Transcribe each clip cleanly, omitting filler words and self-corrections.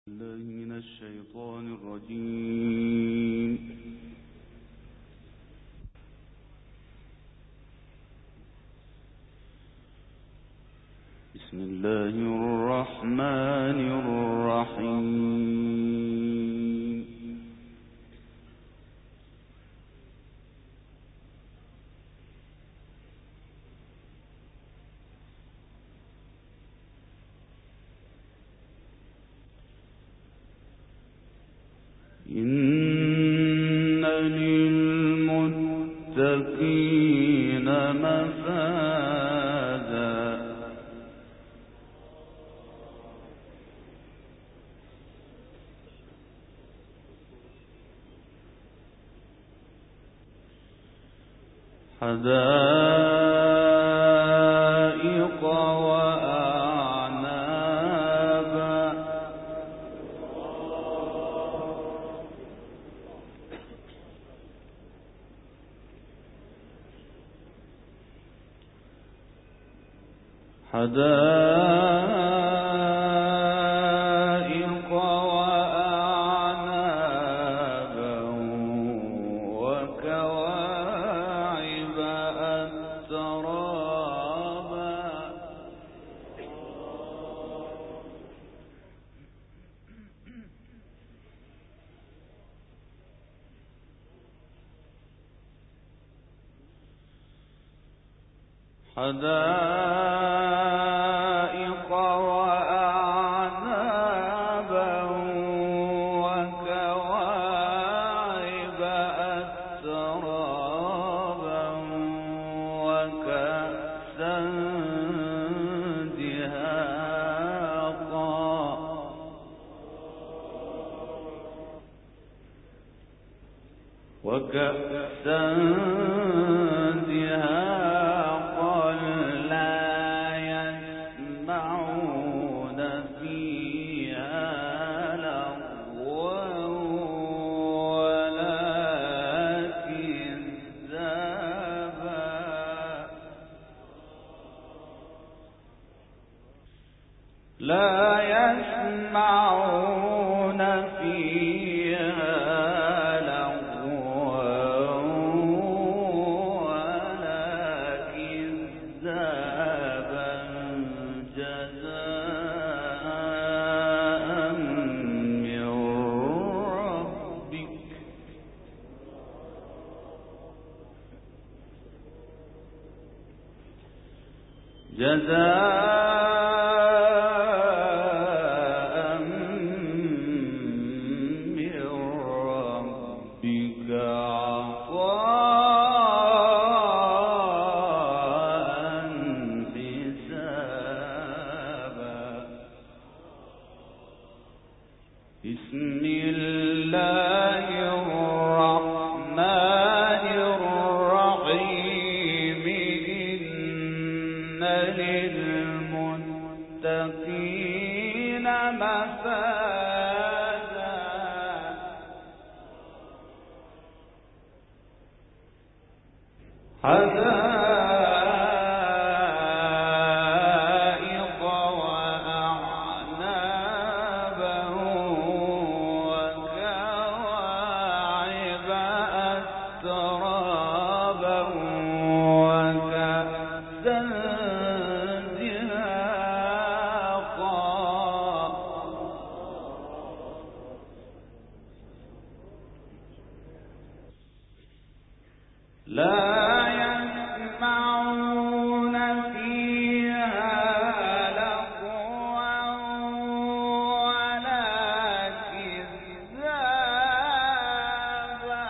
الله من الشيطان الرجيم. بسم الله الرحمن الرحيم. إن للمتقين مفازا حدائق وأعنابا وكواعب أترابا حدائق وأعنابا وكواعب أترابا وكأسا دهاقا لا يسمعون فيها لغوا ولا كذابا جزاء من ربك عطاء حسابا. بسم الله الرحمن الرحيم. إن للمتقين مفازا حدائق وأعنابا وكواعب أترابا وكأسا دهاقا لا يسمعون فيها لغوا ولا كذابا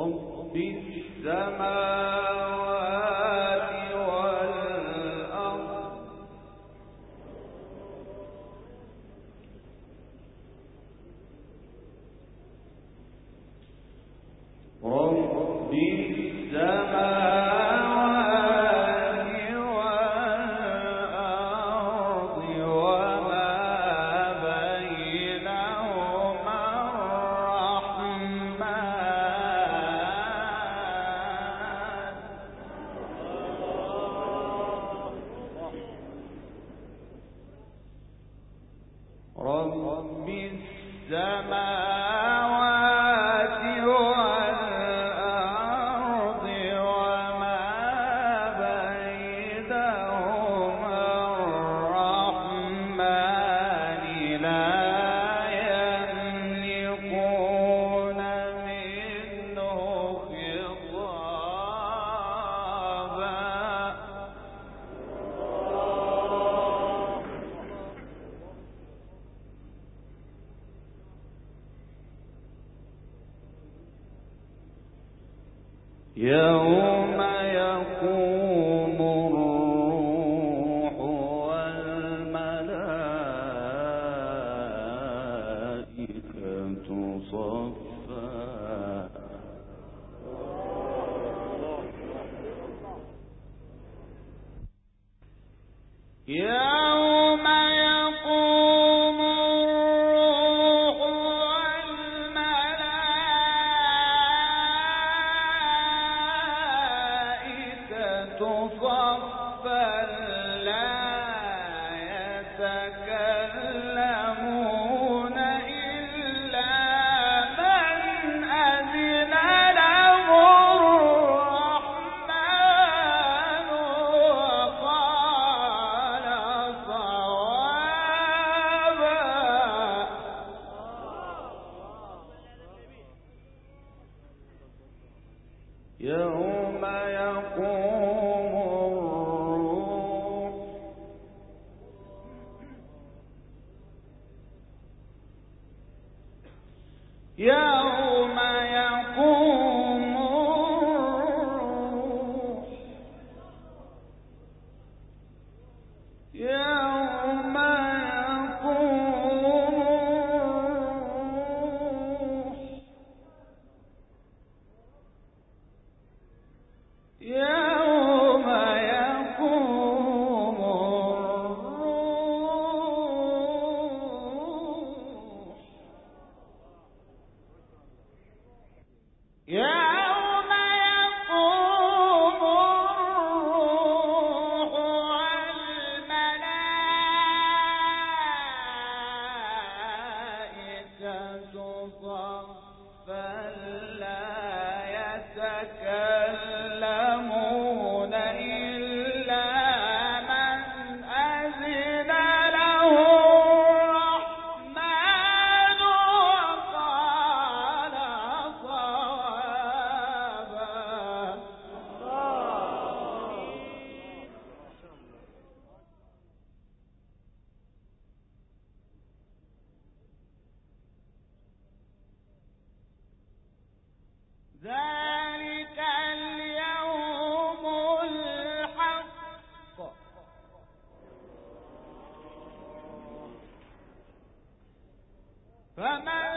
رب السماوات والأرض رب السماوات والأرض وما بينهما الرحمن رب السماوات والأرض وما بينهما الرحمن لا يملكون منه خطابا يوم يقوم الروح والملائكة صفا يوم يقوم الروح والملائكة صفا لا يتكلمون إلا من أذن له الرحمن وقال صوابا يوم يقوم الروح يوم يقوم الروح يوم يقوم الروح يوم يقوم الروح يوم يقوم الروح والملائكة صفا لا يتكلمون إلا من أذن له الرحمن وقال صوابا ذلك اليوم الحق فمن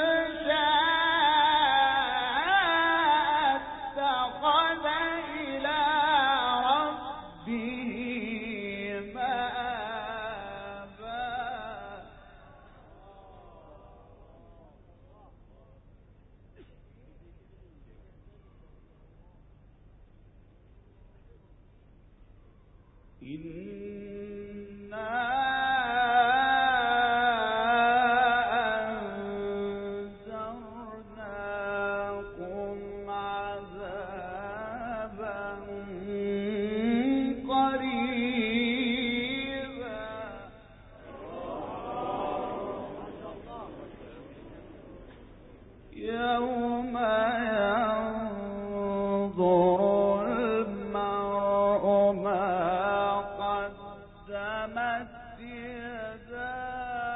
شاء اتخذ إلى ربه مآبا إنا أنذرناكم عذابا قريبا يوم ينظر المرء ما قدمت يداه